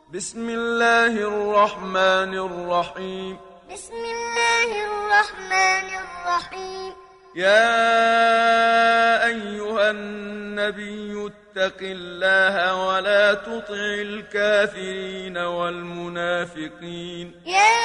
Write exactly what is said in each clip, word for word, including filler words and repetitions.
بسم الله الرحمن الرحيم بسم الله الرحمن الرحيم يا أيها النبي اتق الله ولا تطع الكافرين والمنافقين يا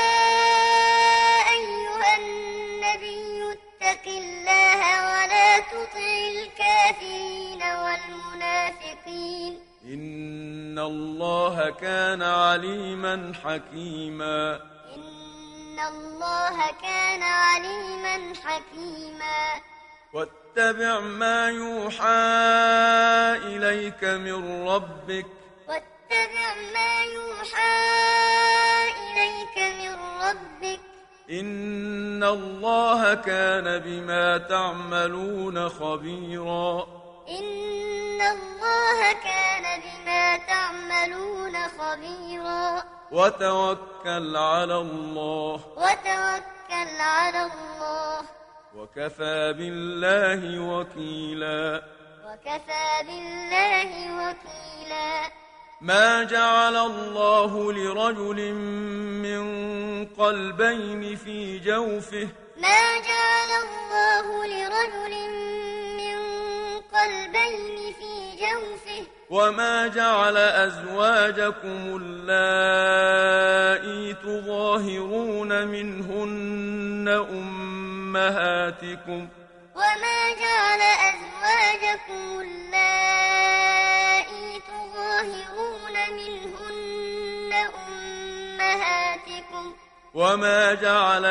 أيها النبي اتق الله ولا تطع الكافرين والمنافقين إن الله كان عليما حكيما إن الله كان عليما حكيما واتبع ما يوحى إليك من ربك واتبع ما يوحى إليك من ربك إن الله كان بما تعملون خبيرا إن الله كان بما تعملون خبيرا وتوكل على الله وتوكل على الله وكفى بالله وكيلا وكفى بالله وكيلا ما جعل الله لرجل من قلبين في جوفه ما جعل الله لرجل من قلبين في جوفه وما جعل أزواجكم اللائي تظاهرون منهن أمهاتكم وما جعل أزواجكم اللائي تظاهرون منهن أمهاتكم وما جعل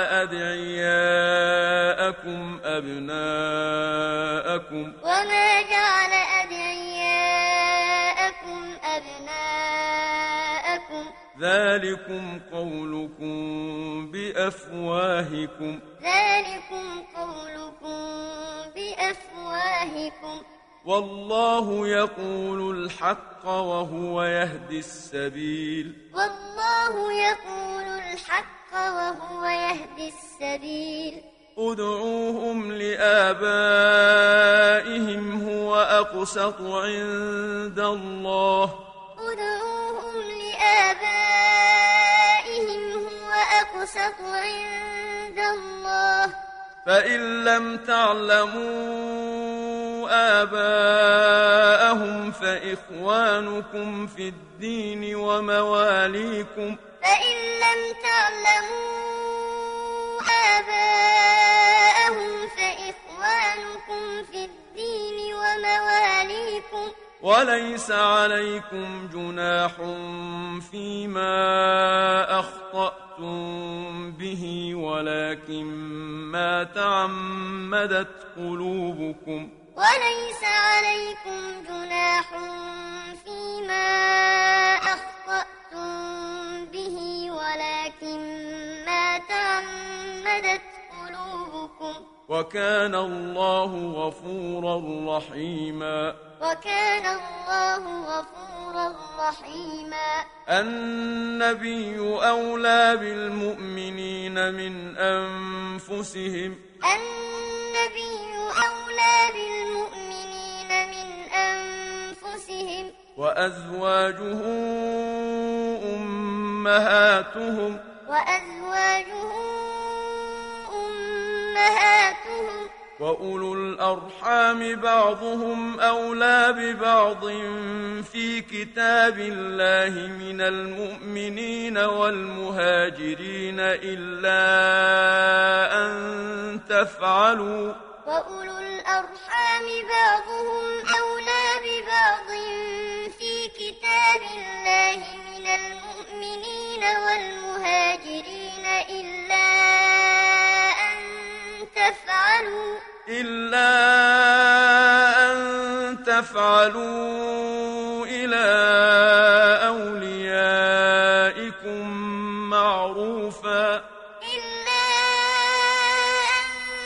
أدعياءكم أبناءكم وما جعل أدعياءكم أبناءكم ذلكم قولكم بأفواهكم ذلكم قولكم بأفواهكم والله يقول الحق وهو يهدي السبيل والله يقول الحق وهو يهدي السبيل ادعوهم لآبائهم هو أقسط عند الله ادعوهم لآبائهم هو أقسط عند الله فإن لم تعلموا آباءهم فإخوانكم في الدين ومواليكم فإن لم تعلموا آباءهم فإخوانكم في الدين ومواليكم وليس عليكم جناح فيما أخطأتم به ولكن ما تعمدت قلوبكم وليس عليكم جناح فيما أخطأتم به ولكن ما تعمدت قلوبكم وكان الله غفورا رحيما وكان الله غفورا رحيما النبي أولى بالمؤمنين من أنفسهم النبي أولى بالمؤمنين من أنفسهم وأزواجه أمهاتهم وأزواجه أمهاتهم وأولو الأرحام بعضهم أولى ببعض في كتاب الله من المؤمنين والمهاجرين إلا أن تفعلوا وأولو الأرحام بعضهم أولى ببعض في كتاب الله من المؤمنين والمهاجرين إلا أن تفعلوا إلا أن تفعلوا إلى أوليائكم معروفا إلا أن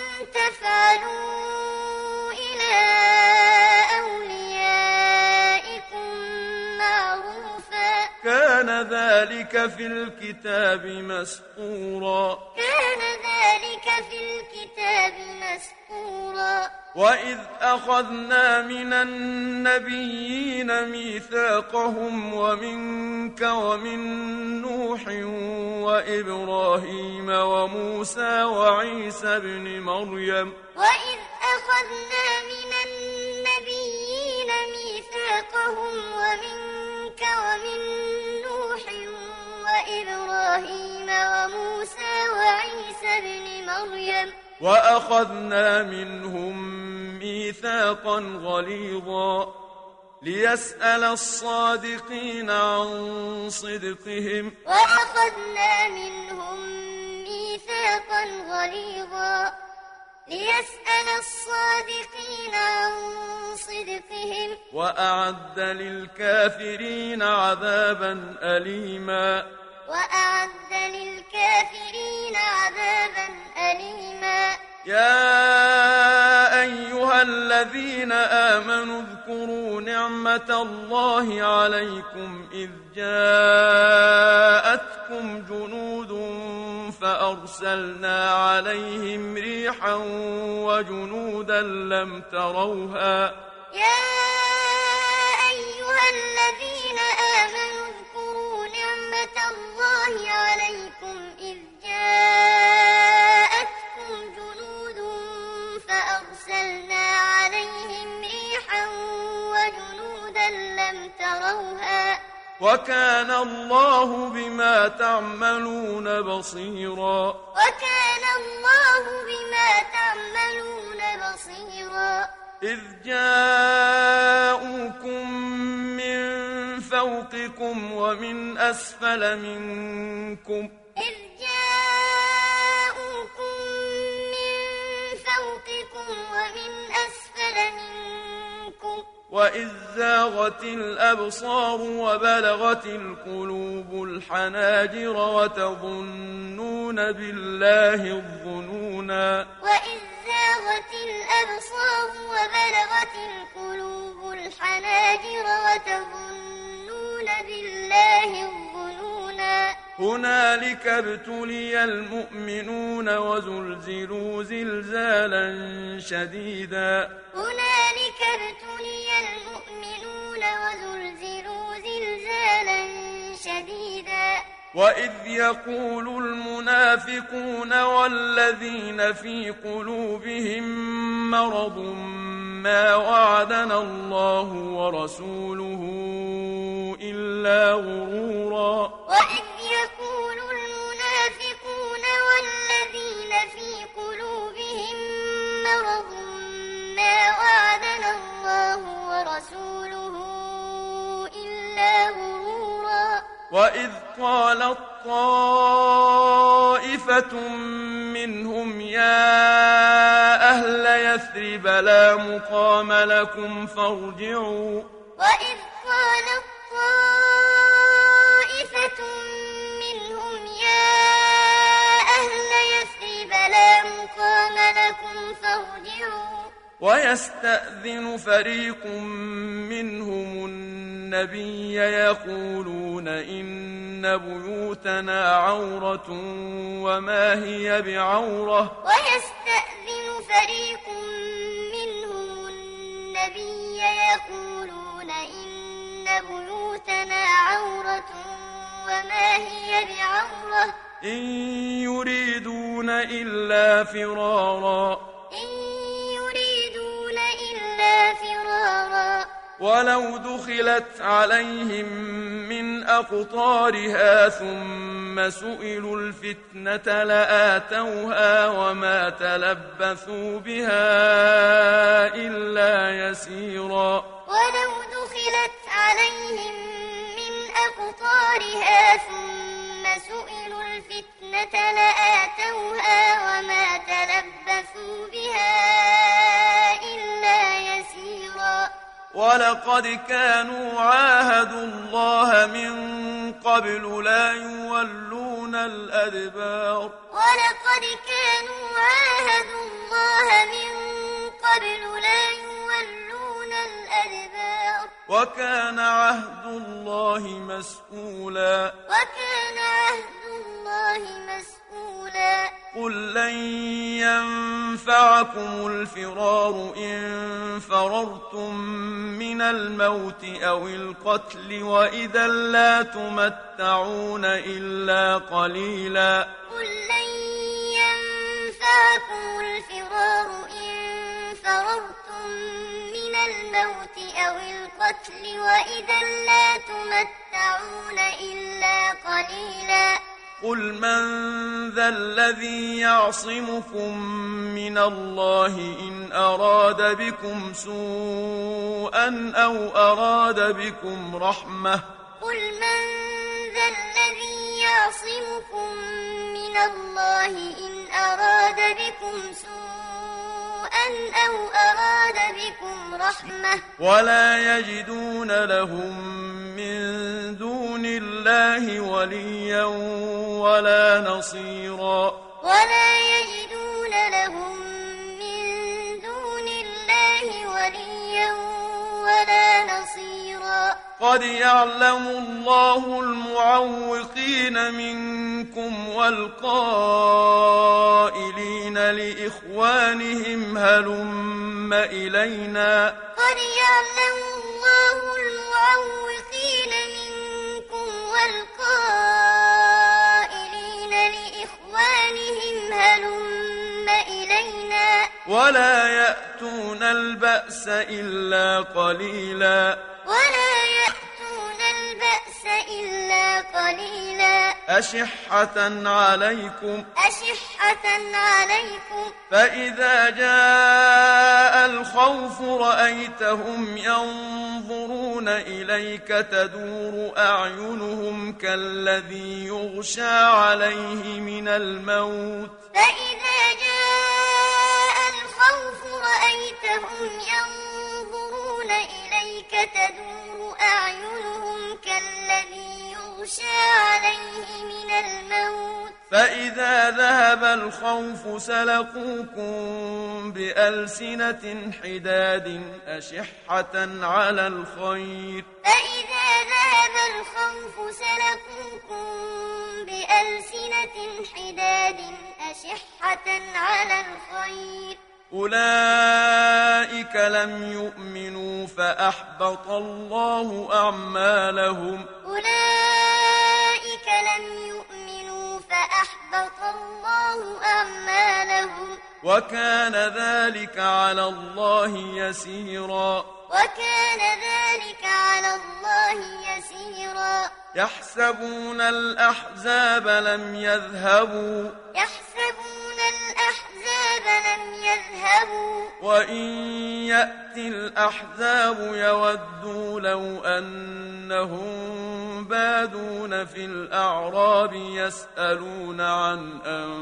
تفعلوا إلى أوليائكم معروفا كان ذلك في الكتاب مسطورا كان ذلك في الكتاب مسطورا وإذ أخذنا من النبيين ميثاقهم ومنك ومن نوح وإبراهيم وموسى وعيسى ابن مريم وإذ أخذنا من النبيين ميثاقهم ومنك ومن نوح وإبراهيم وموسى وعيسى ابن مريم وأخذنا منهم ميثاقا غليظا ليسأل الصادقين عن صدقهم وأخذنا منهم ميثاقا غليظا ليسأل الصادقين عن صدقهم وأعد للكافرين عذابا أليما وأعد للكافرين عذابا أليما يا أيها الذين آمنوا اذكروا نعمة الله عليكم إذ جاءتكم جنود فأرسلنا عليهم ريحا وجنودا لم تروها يا أيها الذين آمنوا اذكروا نعمة الله عليكم إذ جاءتكم جنود فأرسلنا عليهم ريحا وجنودا لم تروها وكان الله بما تعملون بصيرا وكان الله بما تعملون بصيرا إذ جاءوكم من فوقكم ومن أسفل منكم إذ جاءوكم من فوقكم ومن أسفل منكم وإذ زاغت الأبصار وبلغت القلوب الحناجر وتظنون بالله الظنونا وإذ زاغت الأبصار وبلغت القلوب الحناجر وتظنون بالله الظنونا هنالك ابتلي المؤمنون وزلزلوا زلزالا شديدا هنالك ابتلي المؤمنون وزلزلوا زلزالا شديدا وإذ يقول المنافقون والذين في قلوبهم مرض ما وعدنا الله ورسوله إلا غرورا وإذ يقول المنافقون والذين في قلوبهم مرض ما وعدنا الله ورسوله إلا غرورا وإذ قالت طائفة منهم يا أهل يثرب لا مقام لكم فارجعوا وإذ قالت طائفة منهم يا أهل يثرب لا مقام لكم فارجعوا ويستأذن فريق منهم النبي يقولون إن بيوتنا عورة وما هي بعورة ويستأذن فريق منهم النبي يقولون إن بيوتنا عورة وما هي بعورة إن يريدون إلا فرارا إن يريدون إلا فرارا ولو دخلت عليهم من أقطارها ثم سئلوا الفتنة لآتوها وما تلبثوا بها إلا يسيرا ولو دخلت عليهم من أقطارها ثم سئلوا الفتنة لآتوها وما تلبثوا بها إلا يسيرا ولقد كانوا عاهدوا الله من قبل لا يولون الأدبار ولقد كانوا عاهدوا الله من قبل لا يولون الأدبار وكان عهد الله مسؤولا وكان عهد الله مسؤولا قل لن ينفعكم الفرار إن فررتم من الموت أو القتل وإذا لا تمتعون إلا قليلا قل لن ينفعكم الفرار إن فررتم من الموت أو القتل وإذا لا تمتعون إلا قليلا قل من ذا الذي يعصمكم من الله إن أراد بكم سوءا أو أراد بكم رحمة قل من ذا الذي يعصمكم من الله إن أراد بكم سوءا أو أراد بكم رحمة ولا يجدون لهم من دون الله وليا ولا نصيرا ولا يجدون لهم من دون الله وليا ولا نصيرا قد يعلم الله المعوقين منكم والقائلين لإخوانهم هلم إلينا قد يعلم الله المعوقين منكم والقائلين لإخوانهم هلم إلينا ولا يأتون البأس إلا قليلا ولا يأتون البأس إلا قليلا أشحة عليكم أشحة عليكم فإذا جاء الخوف رأيتهم ينظرون إليك تدور أعينهم كالذي يغشى عليه من الموت فإذا جاء الخوف رأيتهم ينظرون إليك تدور أعينهم كالذي يغشى عليه من الموت فإذا ذهب الخوف سلقوكم بألسنة حداد أشحة على الخير فإذا ذهب الخوف سلقوكم بألسنة حداد أشحة على الخير أولئك لم يؤمنوا فأحبط الله أعمالهم أولئك لم يؤمنوا فأحبط الله أعمالهم وكان ذلك على الله يسيرا وكان ذلك على الله يسيرا يحسبون الأحزاب لم يذهبوا يحسبون الأحزاب لم يذهبوا وإن يأتي الأحزاب يودوا لو أنهم بادون في الأعراب يسألون عن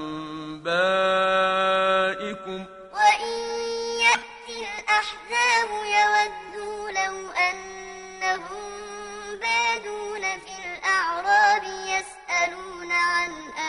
أنبائكم وإن يأتي الأحزاب يودوا لو أنهم بادون في الأعراب يسألون عن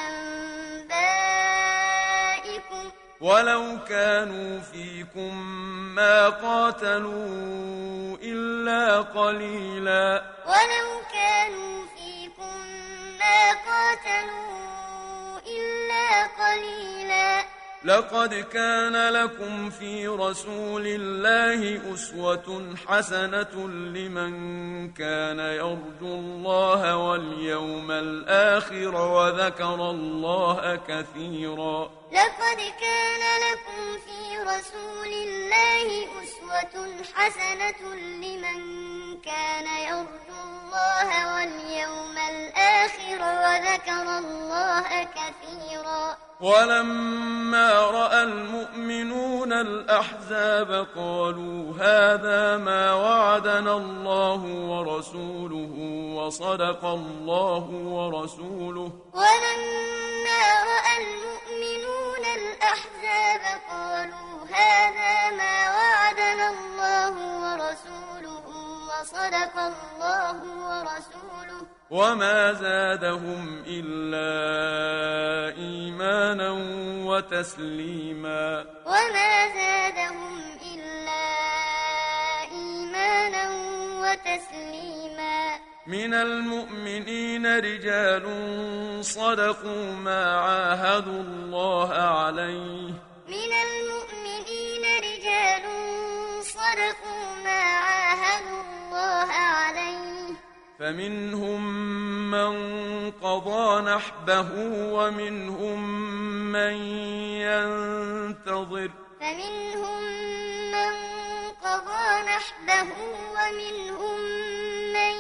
أنبائكم ولو كانوا فيكم ما قاتلوا إلا قليلا ولو كانوا فيكم ما قاتلوا إلا قليلا لقد كان لكم في رسول الله أسوة حسنة لمن كان يرجو الله واليوم الآخر وذكر الله كثيرا لقد كان لكم في رسول الله أسوة حسنة لمن كان يرجو الله واليوم الآخر وذكر الله كثيرا ولما رأى المؤمنون الأحزاب قالوا هذا ما وعدنا الله ورسوله وصدق الله ورسوله ولما رأى المؤمنون الأحزاب قالوا هذا ما وعدنا الله ورسوله وصدق الله ورسوله وما زادهم إلا إيمانا وتسليما وما زادهم إلا إيمانا وتسليما تسليما من المؤمنين رجال صدقوا ما عاهدوا الله عليه من المؤمنين رجال صدقوا ما عاهدوا الله عليه فمنهم من قضى نحبه ومنهم من ينتظر فمنهم من قضى نحبه ومنهم من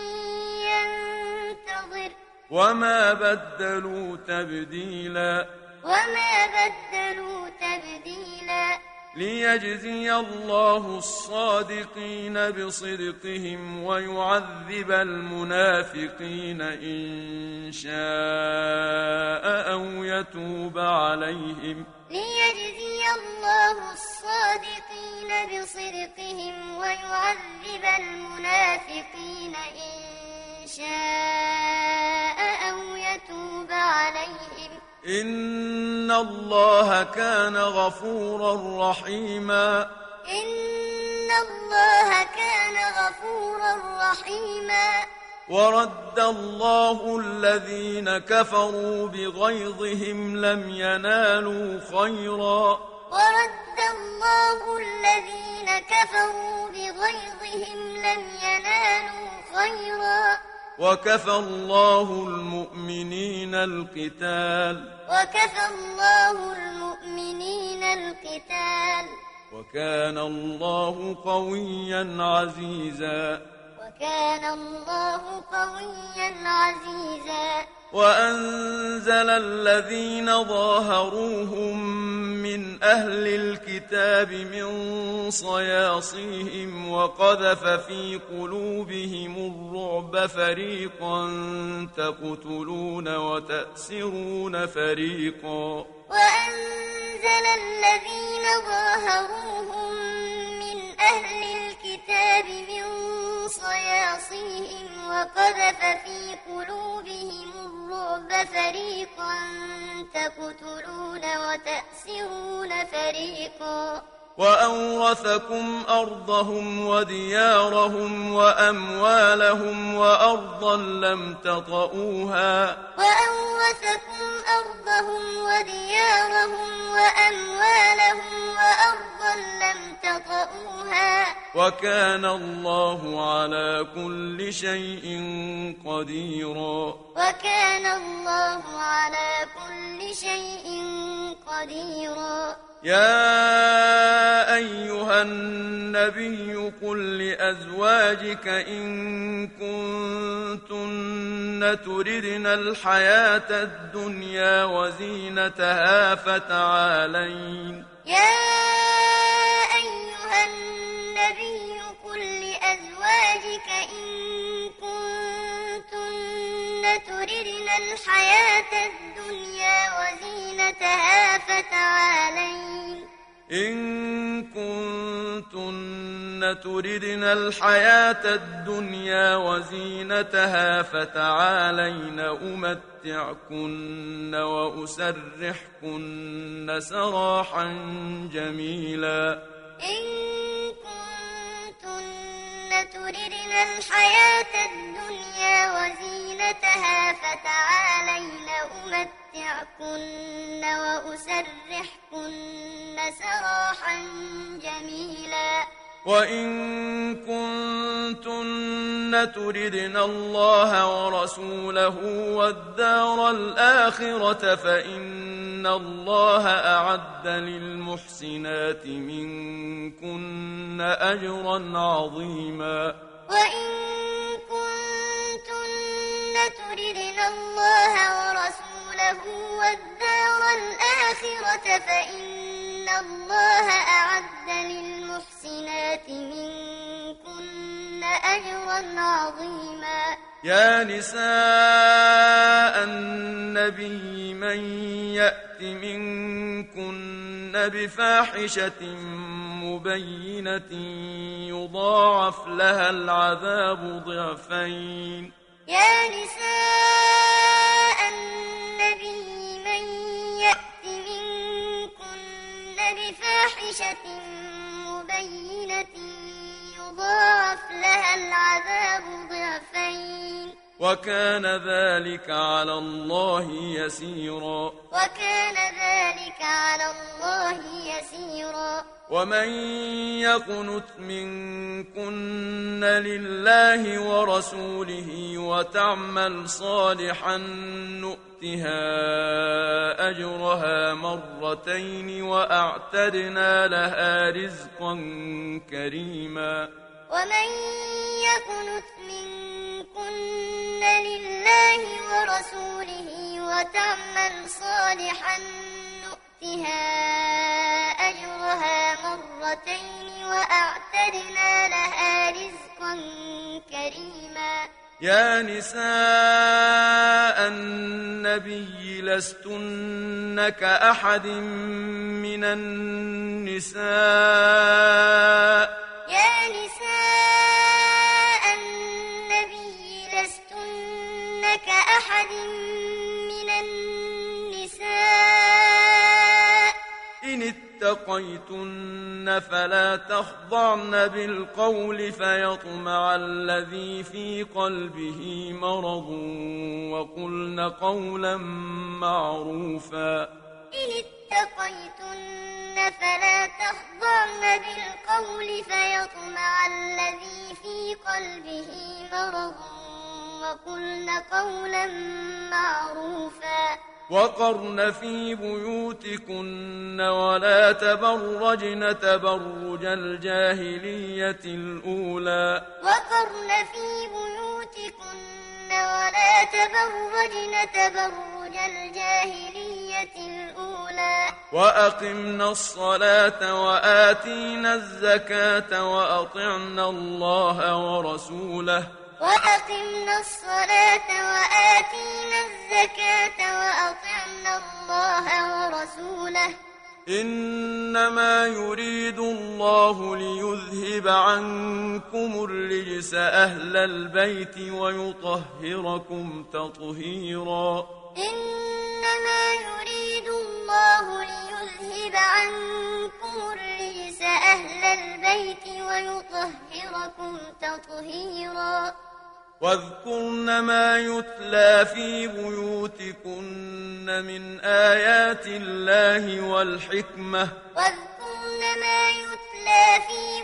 ينتظر وما بدلوا تبديلا وما بدلوا تبديلا ليجزي الله الصادقين بصدقهم ويعذب المنافقين إن شاء أو يتوب عليهم ليجزي الله الصادقين بصدقهم ويعذب المنافقين إن شاء أو يتوب عليهم إن الله كان غفورا رحيما إن الله كان غفورا رحيما ورد الله الذين كفروا بغيظهم لم ينالوا خيرا ورد الله الذين كفروا بغيظهم لم ينالوا خيرا وكفى الله المؤمنين القتال وكفى الله المؤمنين القتال وكان الله قويا عزيزا وكان الله قويا عزيزا وأنزل الذين ظاهروهم من أهل الكتاب من صياصيهم وقذف في قلوبهم الرعب فريقا تقتلون وتأسرون فريقا وأنزل الذين ظاهروهم من أهل الكتاب من صياصيهم وقذف في قلوبهم الرعب فريقا تقتلون وتأسرون فريقا وأورثكم أرضهم وديارهم وأموالهم وأرضا لم تطئوها وأورثكم أرضهم وديارهم وأموالهم وأرضا لم تطئوها وكان الله على كل شيء قديرا وكان الله على كل شيء قديرا يا أيها النبي قل لأزواجك إن كنتن تردن الحياة الدنيا وزينتها فتعالين يا أيها النبي قل لأزواجك إن كنتن تردن الحياة الدنيا وزينتها فتعالين إن كنتن تردن الحياة الدنيا وزينتها فتعالين أمتعكن وأسرحكن سراحا جميلا إن كنتن تردن الحياة الدنيا وزينتها فتعالين أمتعكن وأسرحكن سراحا جميلا وإن كنتن تردن الله ورسوله والدار الآخرة فإن الله أعد للمحسنات منكن أجرا عظيما وإن كنتن تردن الله ورسوله والدار الآخرة فإن الله أعد للمحسنات منكن أجرا عظيما يا نساء النبي من يأت منكن بفاحشة مبينة يضاعف لها العذاب ضعفين يا نساء النبي من يأت منكن بفاحشة مبينة يضاعف لها العذاب وكان ذلك على الله يسيرا وكان ذلك على الله يسيرا ومن يقنت منكن لله ورسوله وتعمل صالحا نؤتها أجرها مرتين وأعتدنا لها رزقا كريما ومن يقنت منكن لله ورسوله وتعمل صالحا نؤتها أجرها مرتين وأعتدنا لها رزقا كريما يا نساء النبي لستن كأحد من النساء يا نساء النبي لستن كأحد من النساء إن اتقيتن فلا تخضعن بالقول فيطمع الذي في قلبه مرض وقلن قولا معروفا إن اتقيتن فلا تخضعن بالقول فيطمع الذي في قلبه مرض وقلن قولا معروفا وقرن في بيوتكن ولا تبرجن تبرج الجاهلية الأولى وقرن في بيوتكن ولا تبرجن تبرج الجاهلية الأولى وأقمنا الصلاة وآتينا الزكاة وأطعنا الله ورسوله وأقمنا الصلاة وآتينا الزكاة وأطعنا الله ورسوله إنما يريد الله ليذهب عنكم الرجس أهل البيت ويطهركم تطهيرا إنما يريد الله ليذهب عنكم الرجس أهل البيت ويطهركم تطهيرا واذكرن ما يتلى في بيوتكن من آيات الله والحكمة واذكرن ما يتلى في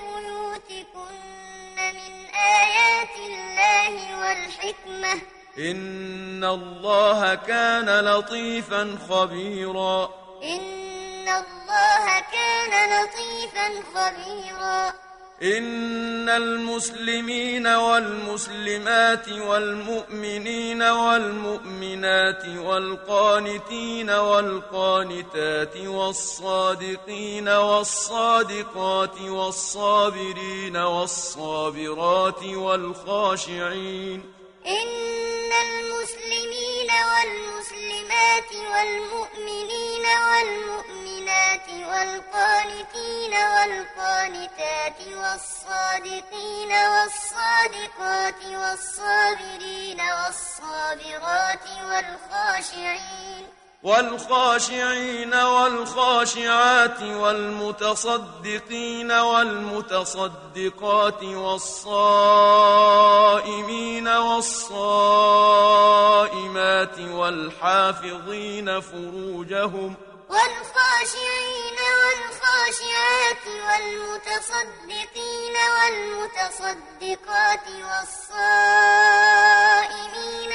بيوتكن من آيات الله والحكمة إن الله كان لطيفا خبيرا إن الله كان لطيفا خبيرا إن المسلمين والمسلمات والمؤمنين والمؤمنات والقانتين والقانتات والصادقين والصادقات والصابرين والصابرات والخاشعين إن المسلمين والمسلمات والمؤمنين والمؤمنات والقانتين والقانتات والصادقين والصادقات والصابرين والصابرات والخاشعين والخاشعين والخاشعات والمتصدقين والمتصدقات والصائمين والصائمات والحافظين فروجهم والخاشعين والخاشعات والمتصدقين والمتصدقات والصائمين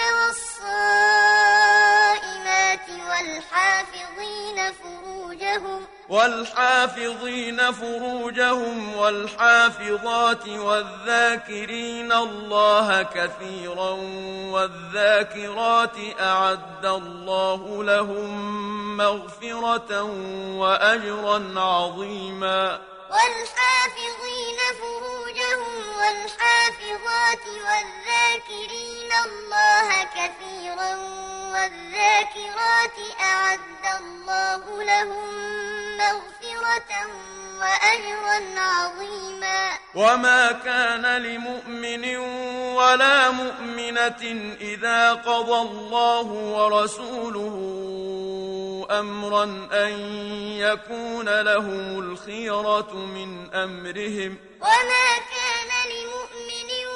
والصائمات والحافظين فروجهم والحافظين فروجهم والحافظات والذاكرين الله كثيرا والذاكرات أعد الله لهم مغفرة وأجرا عظيما والحافظين فروجهم والحافظات والذاكرين الله كثيرا والذاكرات أعد الله لهم مغفرة وأجرا عظيما وما كان لمؤمن ولا مؤمنة إذا قضى الله ورسوله أمرا أن يكون لهم الخيرة من أمرهم وما كان لمؤمن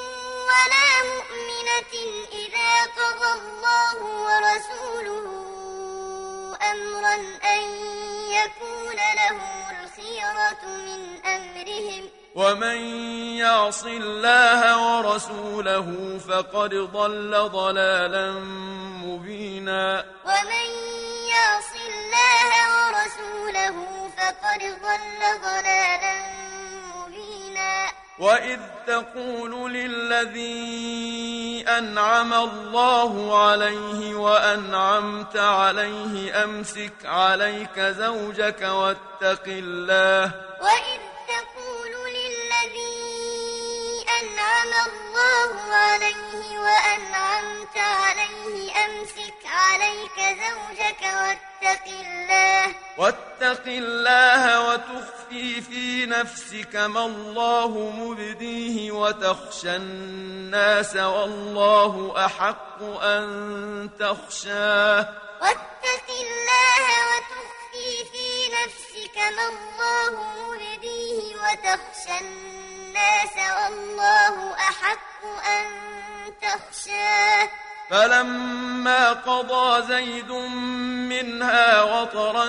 ولا مؤمنة إذا قضى الله ورسوله أمرا أن يكون لهم الخيرة من أمرهم ومن يعص الله ورسوله فقد ضل ضلالا مبينا ومن يعص الله ورسوله فقد ضل ضلالا مبينا وإذ تقول للذي أنعم الله عليه وأنعمت عليه أمسك عليك زوجك واتق الله وإذ تقول للذي أنعم الله عليه وأنعمت عليه أمسك عليك زوجك واتق الله واتق الله وتخفي في نفسك ما الله مبديه وتخشى الناس والله أحق أن تخشاه واتق الله وتخفي في نفسك ما الله مبديه وتخشى الناس والله أحق أن تخشاه فلما قضى زيد منها وطرا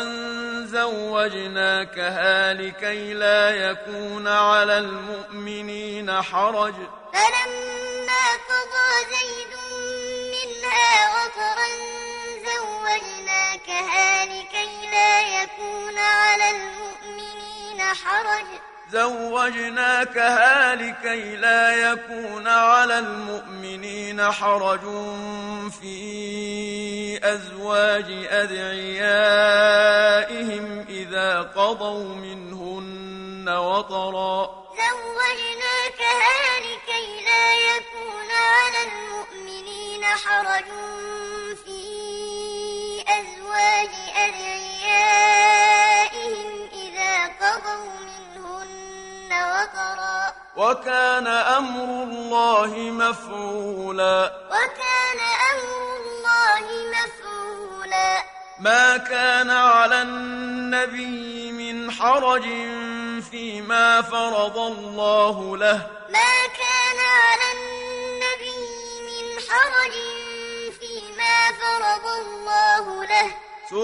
زوجناكها لكي لا يكون على المؤمنين حرج فلما قضى زيد منها وطرا زوجناكها لكي لا يكون على المؤمنين حرج زوجناكها لكي لا يكون على المؤمنين حرج في أزواج أدعيائهم إذا قضوا منهن وطرا زوجناكها لكي لا يكون على المؤمنين حرج في أزواج أدعيائهم إذا قضوا منهن وطرا وكان أمر الله مفعولا وكان أمر الله مفعولا ما كان على النبي من حرج فيما فرض الله له ما كان على النبي من حرج فيما فرض الله له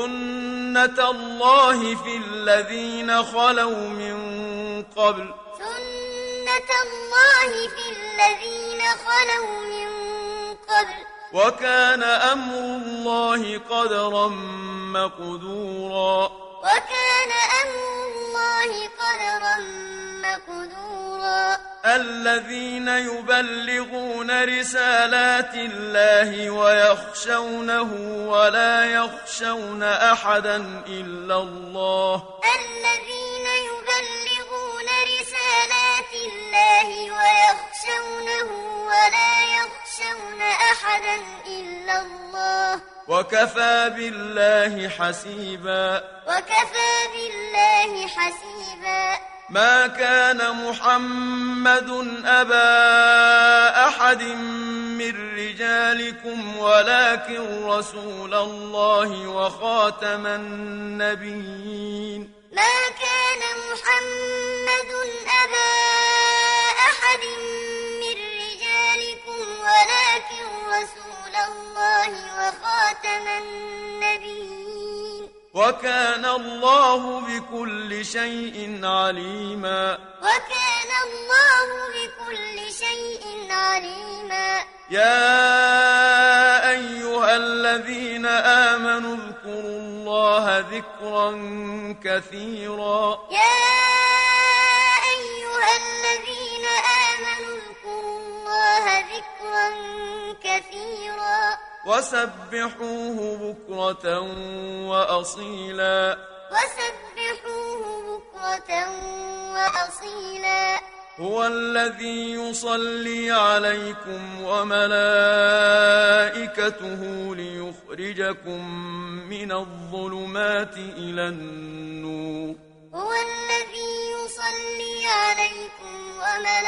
سنة الله في الذين خلوا من قبل سنة الله في الذين خلوا من قبل وكان أمر الله قدرا مقدورا وكان أمر الله قدرا مقدورا الذين يبلغون رسالات الله ويخشونه ولا يخشون أحدا إلا الله الذين يبلغون رسالات الله ويخشونه ولا يخشون أحدا إلا الله وكفى بالله حسيبا وكفى بالله حسيبا ما كان محمد أبا أحد من رجالكم ولكن رسول الله وخاتم النبيين ما كان محمد أبا أحد من رجالكم ولكن رسول الله وخاتم النبيين وكان الله بكل شيء عليما وكان الله بكل شيء عليما يا أيها الذين آمنوا اذكروا الله ذكرا كثيرا يا أيها الذين آمنوا اذكروا الله ذكرا كثيرا وسبحوه بكرة وأصيلا وسبحوه بكرة وأصيلا هو الذي يصلي عليكم وملائكته ليخرجكم من الظلمات إلى النور هو الذي يصلي عليكم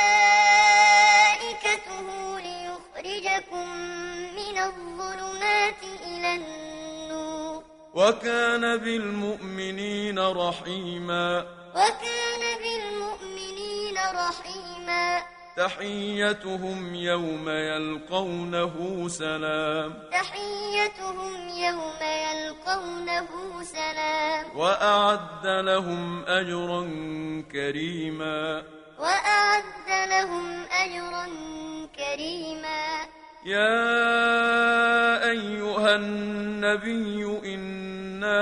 وملائكته ليخرجكم من الظلمات إلى النور وكان بالمؤمنين رحيما وكان بالمؤمنين رحيما تحيتهم يوم يلقونه سلام تحيتهم يوم يلقونه سلام وأعد لهم أجرا كريما وأعد لهم أجرا كريما يا أيها النبي إنا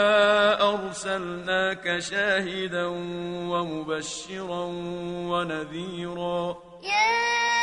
أرسلناك شاهدا ومبشرا ونذيرا يا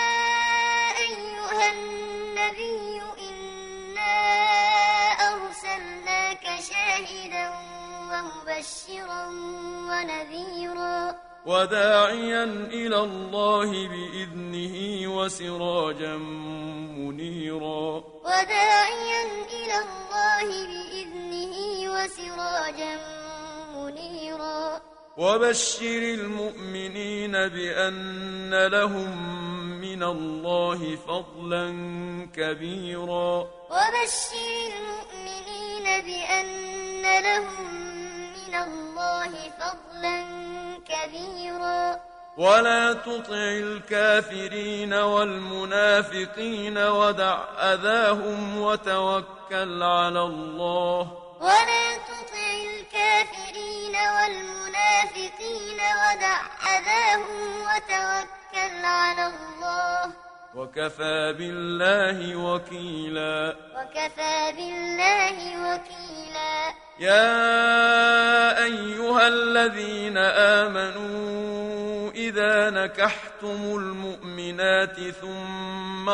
أيها النبي إنا أرسلناك شاهدا ومبشرا ونذيرا وداعيا إلى الله بإذنه وسراجا منيرا وداعيا إلى الله بإذنه وسراجا منيرا وبشر المؤمنين بأن لهم من الله فضلا كبيرا وبشر المؤمنين بأن لهم من الله فضلا كبيرا ولا تطع الكافرين والمنافقين ودع أذاهم وتوكل على الله ولا تطع الكافرين والمنافقين ودع أذاهم وتوكل على الله وكفى بالله وكيلا وكفى بالله وكيلا يا أيها الذين آمنوا إذا نكحتم المؤمنات ثم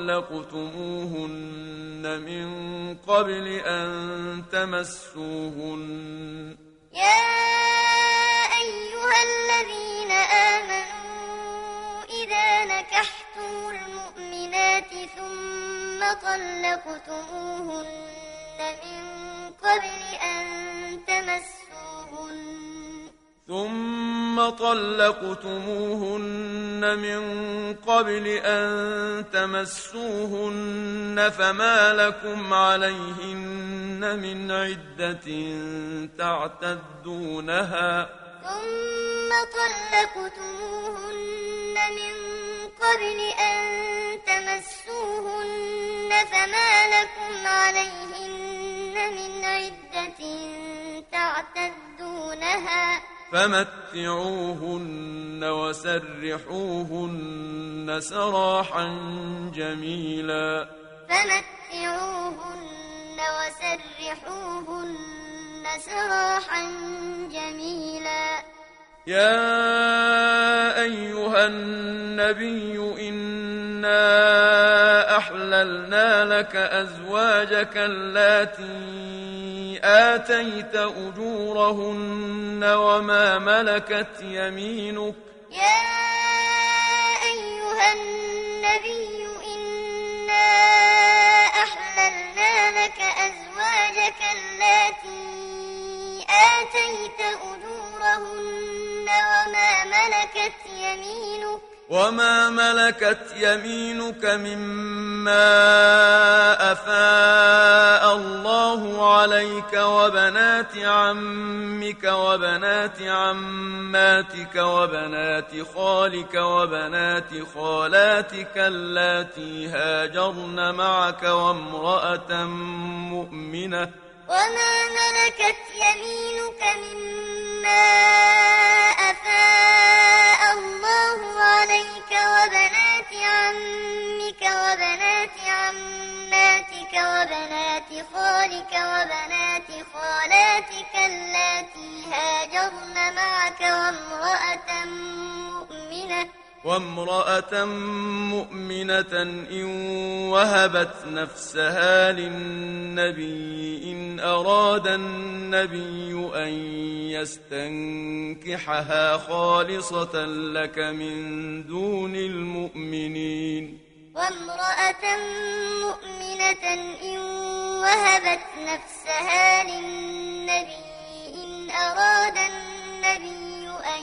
طلقتموهن من قبل أن تمسوهن يا أيها الذين آمنوا إذا نكحتم المؤمنات ثم طلقتموهن من قبل أن تمسوهن ثم طلقتموهن من قبل أن تمسوهن فما لكم عليهن من عدة تعتدونها ثم طلقتموهن من قبل أن تمسوهن فما لكم عليهن من عدة تعتدونها فمتعوهن وسرحوهن سراحا جميلا فمتعوهن وسرحوهن سراحا جميلا يا أيها النبي إنا أحللنا لك أزواجك اللاتي آتيت أجورهن وما ملكت يمينك يا أيها النبي إنا أحللنا لك أزواجك اللاتي آتيت أجورهن وما ملكت يمينك وما ملكت يمينك مما أفاء الله عليك وبنات عمك وبنات عماتك وبنات خالك وبنات خالاتك اللاتي هاجرن معك وامرأة مؤمنة وما ملكت يمينك مما أفاء الله عليك وبنات عمك وبنات عماتك وبنات خالك وبنات خالاتك اللاتي هاجرن معك وامرأة مؤمنة وامرأة مؤمنة إن وهبت نفسها للنبي إن أراد النبي أن يستنكحها خالصة لك من دون المؤمنين وامرأة مؤمنة إن وهبت نفسها للنبي إن أراد النبي أن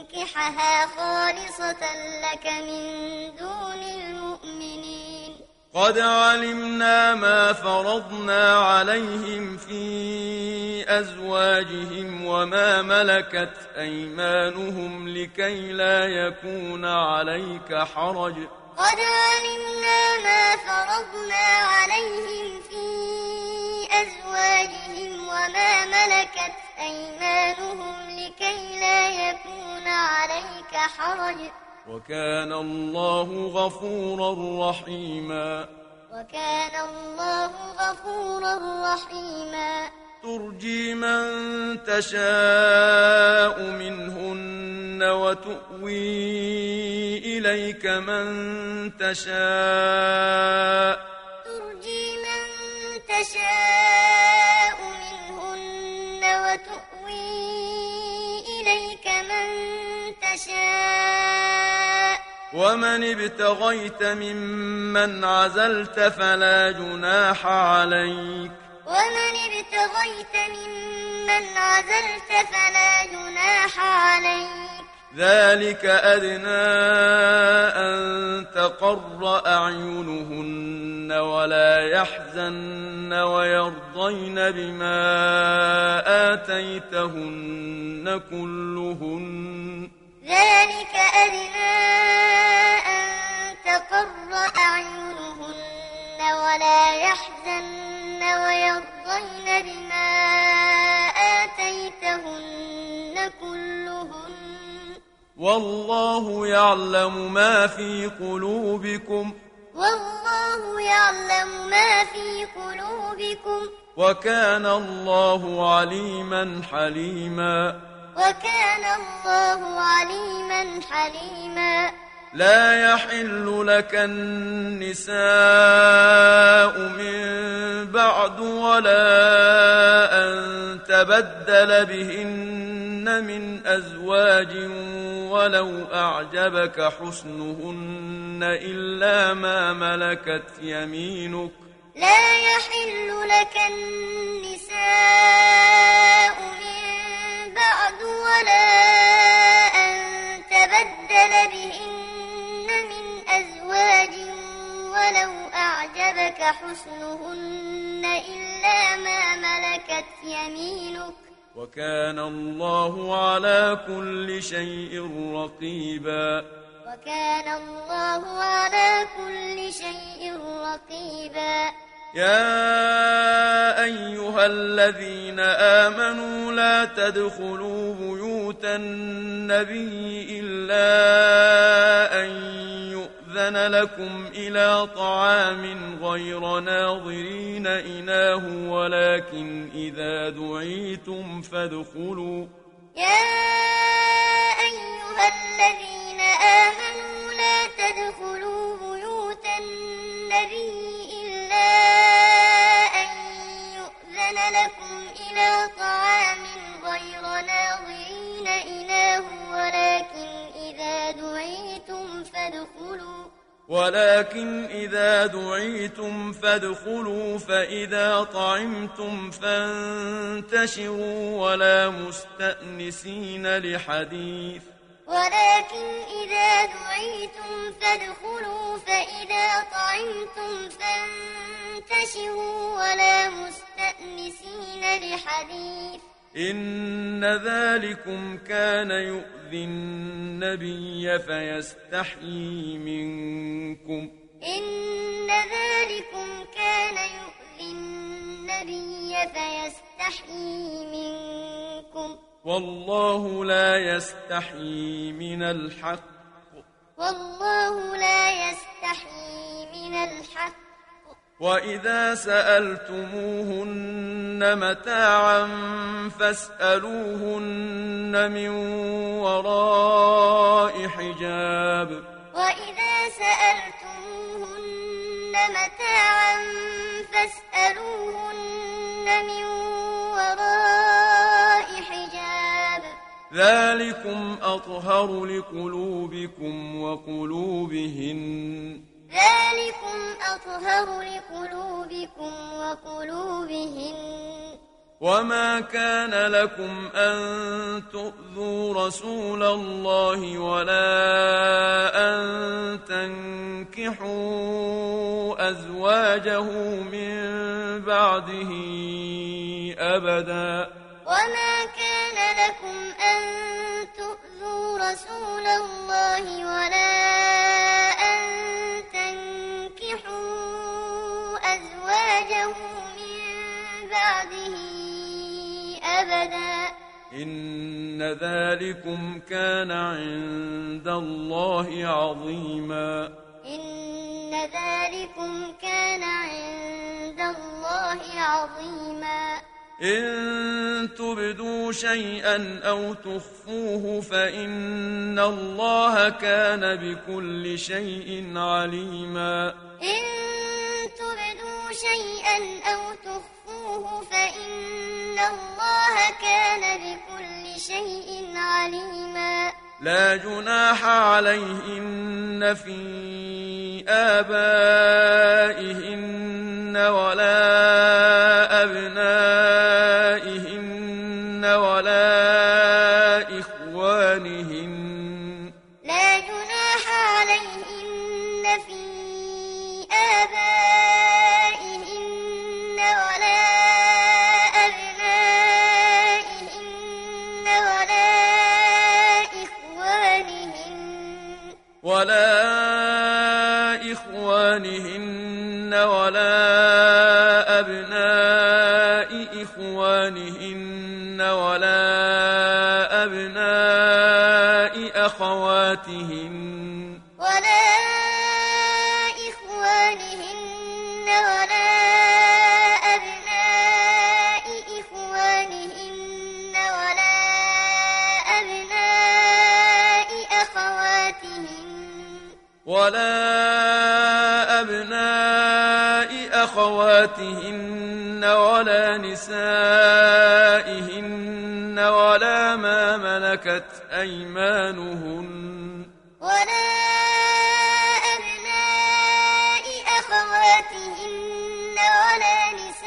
يستنكحها خالصة لك من دون المؤمنين قد علمنا ما فرضنا عليهم في أزواجهم وما ملكت أيمانهم لكي لا يكون عليك حرج قد علمنا ما فرضنا عليهم في أزواجهم وما ملكت أيمانهم لكي لا يكون عليك حرج وكان الله غفورا رحيما وكان الله غفورا رحيما ترجي من تشاء منهن وتؤوي إليك من تشاء ترجي من تشاء منهن وتؤوي إليك من تشاء ومن ابتغيت ممن عزلت فلا جناح عليك ومن ابتغيت ممن عزلت فلا جناح عليك ذلك أدنى أن تقر أعينهن ولا يحزن ويرضين بما آتيتهن كلهن ذلك أدنى أن تقر أعينهن ولا يحزن ويرضين بما آتيتهن كلهن والله يعلم ما في قلوبكم والله يعلم ما في قلوبكم وكان الله عليما حليما وكان الله عليما حليما لا يحل لك النساء من بعد ولا أن تبدل بهن من أزواج ولو أعجبك حسنهن إلا ما ملكت يمينك لا يحل لك النساء من بعد ولا أن تبدل بهن من أزواج ولو أعجبك حسنهن إلا ما ملكت يمينك وكان الله على كل شيء رقيبا وكان الله على كل شيء رقيبا يا أيها الذين آمنوا لا تدخلوا بيوت النبي إلا أن يؤذن لكم إلى طعام غير ناظرين إناه ولكن إذا دعيتم فادخلوا يا أيها الذين آمنوا لا تدخلوا بيوت النبي إلا أن يؤذن لكم إلى طعام غير ناظرين إناه ولكن إذا دعيتم فادخلوا ولكن إذا دعيتم فادخلوا فإذا طعمتم فانتشروا ولا مستأنسين لحديث ولكن إذا دعيتم فادخلوا فإذا طعمتم فانتشروا ولا مستأنسين لحديث إن ذلكم كان يؤذي النبي فيستحيي منكم إن ذلكم كان يؤذي النبي فيستحيي منكم والله لا يستحيي من الحق والله لا يستحيي من الحق وإذا سألتموهن متاعا فاسألوهن من وراء حجاب وإذا سألتموهن متاعا فاسألوهن من وراء حجاب ذلكم أطهر لقلوبكم وقلوبهن ذلكم أطهر لقلوبكم وقلوبهن وما كان لكم أن تؤذوا رسول الله ولا أن تنكحوا أزواجه من بعده أبدا وما كان لكم أن تؤذوا رسول الله ولا أن تنكحوا أزواجه من بعده أبدا إن ذلكم كان عند الله عظيما إن ذلكم كان عند الله عظيما إن تبدوا شيئا أو تخفوه فإن الله كان بكل شيء عليما إن تبدوا شيئا أو تخفوه فإن الله كان بكل شيء عليما لا جناح عليهن في آبائهن ولا أبنائهن ولا إخوانهن لا جناح عليهن في آبائهن ولا أبنائهن ولا إخوانهن ولا إخوانهن ولا أبناء إخوانهن ولا أبناء أخواتهن ولا إخوانهن ولا أبناء إخوانهن ولا أبناء أخواتهن ولا أبناء أخواتهن ولا نسائهن ولا ما ملكت أيمانهن ولا أبناء أخواتهن ولا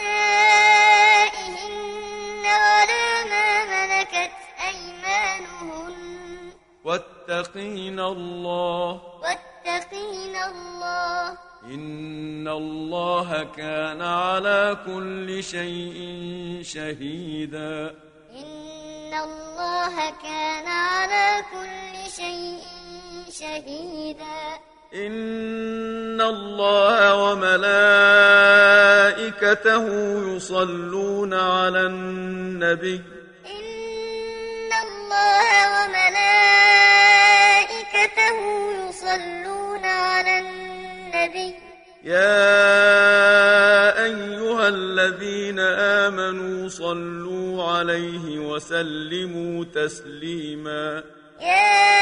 نسائهن ولا ما ملكت أيمانهن واتقين الله واتقين الله إن الله كان على كل شيء شهيدا إن الله كان على كل شيء شهيدا إن الله وملائكته يصلون على النبي إن الله وملائكته يصلون على النبي يا أيها الذين آمنوا صلوا عليه وسلموا تسليما يا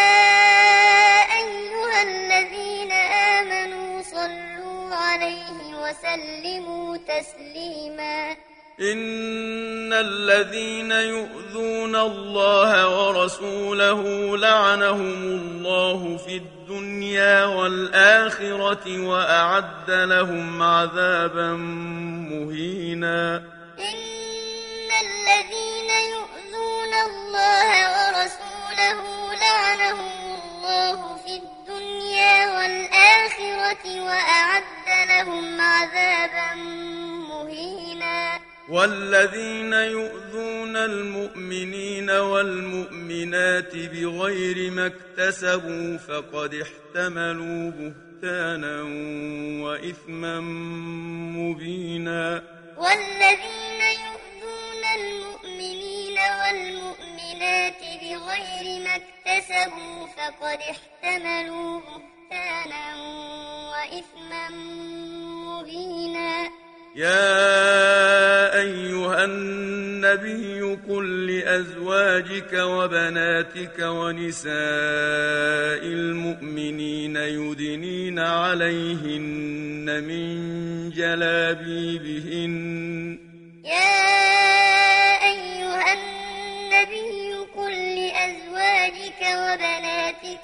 أيها الذين آمنوا صلوا عليه وسلموا تسليما إن الذين يؤذون الله ورسوله لعنهم الله في الدنيا والآخرة وأعد لهم عذابا مهينا إن الذين يؤذون الله ورسوله لعنهم الله في الدنيا والآخرة وأعد لهم عذابا مهينا والذين يؤذون المؤمنين والمؤمنات بغير ما اكتسبوا فقد احتملوا بهتانا وإثما مبينا والذين يؤذون المؤمنين والمؤمنات بغير ما اكتسبوا فقد احتملوا بهتانا وإثما مبينا يا أيها النبي قل لأزواجك وبناتك ونساء المؤمنين يدنين عليهن من جلابيبهن يا أيها النبي قل لأزواجك وبناتك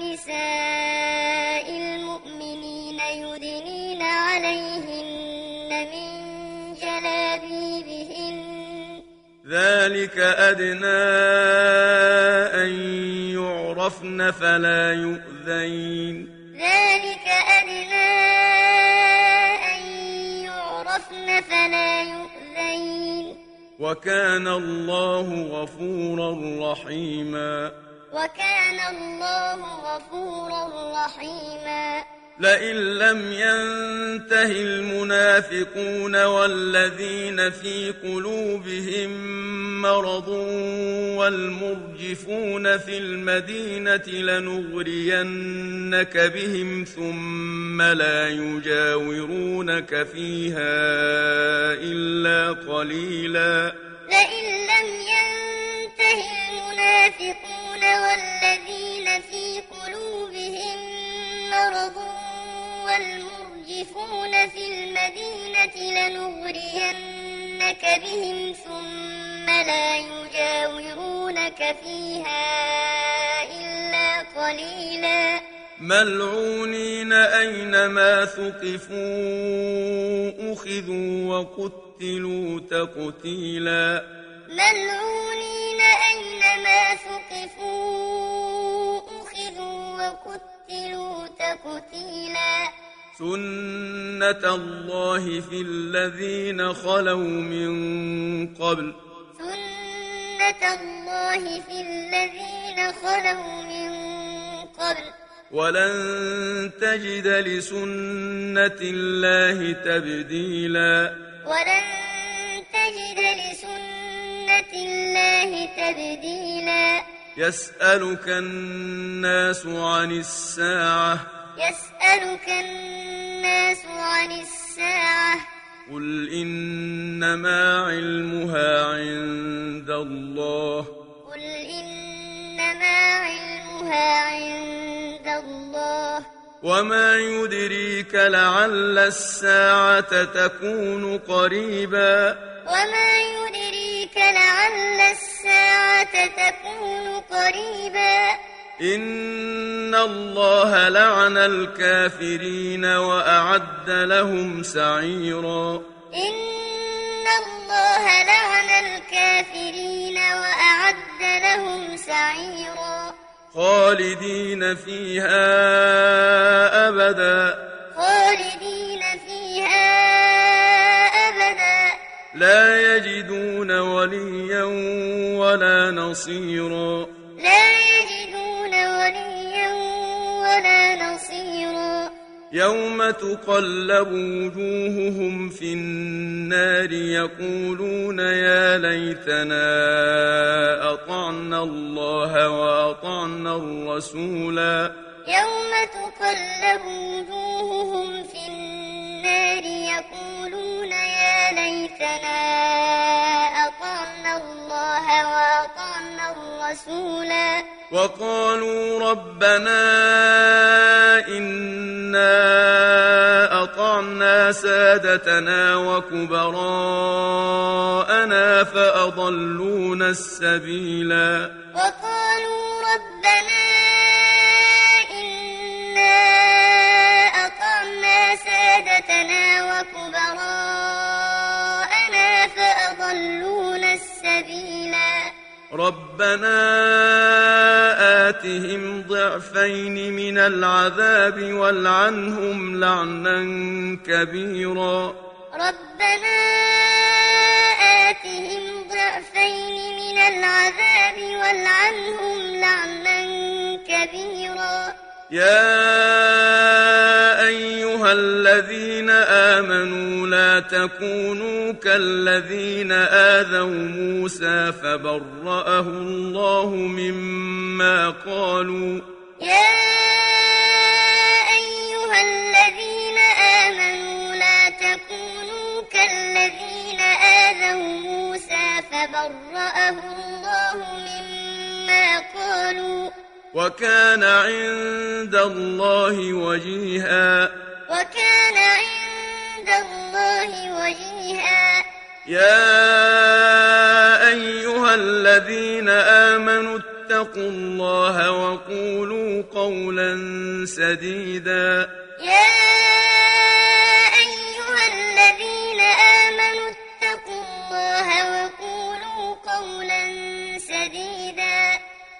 ونساء المؤمنين يدنين عليهن من جلابيبهن ذلك أدنى أن يعرفن فلا يؤذين ذلك أدنى أن يعرفن فلا يؤذين وكان الله غفورا رحيما وكان الله غفورا رحيما لئن لم ينته المنافقون والذين في قلوبهم مرض والمرجفون في المدينة لنغرينك بهم ثم لا يجاورونك فيها إلا قليلا لئن لم ينته المنافقون والذين في قلوبهم مرض والمرجفون في المدينة لنغرينك بهم ثم لا يجاورونك فيها إلا قليلا ملعونين أينما ثقفوا أخذوا وقتلوا تقتيلا ملعونين أينما ثقفوا أخذوا وقتلوا تقتيلا سنة الله في الذين خلوا من قبل سنة الله في الذين خلوا من قبل ولن تجد لسنة الله تبديلا ولن تجد لسنة الله تبديلا يسألك الناس عن الساعة يسألك الناس عن الساعة قل إنما علمها عند الله قل إنما علمها عند الله وما يدريك لعل الساعة تكون قريبا وما يدريك لعل الساعة تكون قريبا إن الله لعن الكافرين وأعد لهم سعيرا إن الله لعن الكافرين وأعد لهم سعيرا خالدين فيها أبدا خالدين فيها أبدا لا يجدون وليا ولا نصيرا لا يجدون وليا ولا نصيرا يوم تقلب وجوههم في النار يقولون يا ليتنا أطعنا الله وأطعنا الرسولا يوم تقلب وجوههم في النار يقولون يا ليتنا أطعنا الله وأطعنا الرسولا وقالوا ربنا إنا أطعنا سادتنا وكبراءنا فأضلونا السبيلا وقالوا ربنا إنا أطعنا سادتنا وكبراءنا فأضلونا السبيلا ربنا آتهم ضعفين من العذاب والعنهم لعنا كبيرا ربنا آتهم ضعفين من العذاب والعنهم لعنا كبيرا يا أيها الذين آمنوا لا تكونوا كالذين آذوا موسى فبرأه الله مما قالوا يا أيها الذين آمنوا لا تكونوا كالذين آذوا موسى فبرأه الله مما قالوا وكان عند الله وجيها وكان عند الله وجيها يا أيها الذين آمنوا اتقوا الله وقولوا قولا سديدا يا أيها الذين آمنوا اتقوا الله وقولوا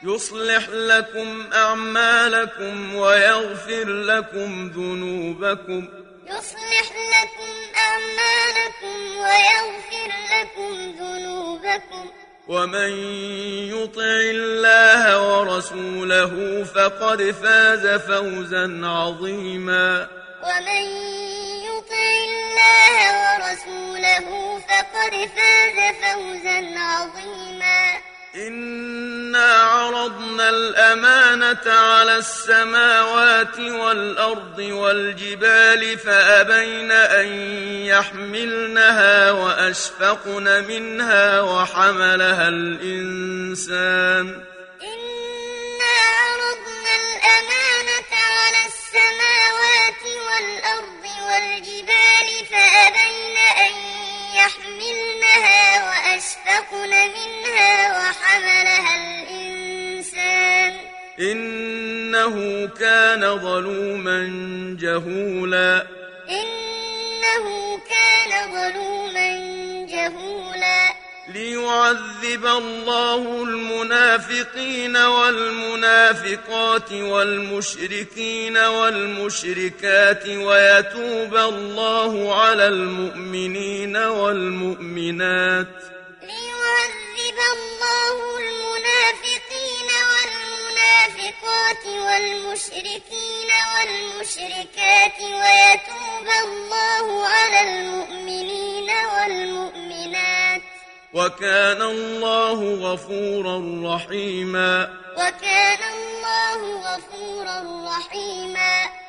يصلح لكم أعمالكم ويغفر لكم ذنوبكم يصلح لكم أعمالكم ويغفر لكم ذنوبكم ومن يطع الله ورسوله فقد فاز فوزا عظيما ومن يطع الله ورسوله فقد فاز فوزا عظيما إنا عرضنا الأمانة على السماوات والأرض والجبال فأبين أن يحملنها وأشفقن منها وحملها الإنسان إنا عرضنا الأمانة على السماوات والأرض والجبال فأبين أن يحملنها وأشفقن منها وحملها الإنسان إنه كان ظلوما جهولا إنه كان ظلوما جهولا ليعذب الله المنافقين والمنافقات والمشركين والمشركات ويتوب الله على المؤمنين والمؤمنات ليعذب الله المنافقين والمنافقات والمشركين والمشركات ويتوب الله على المؤمنين والمؤمنات وكان الله غفورا رحيما وكان الله غفورا رحيما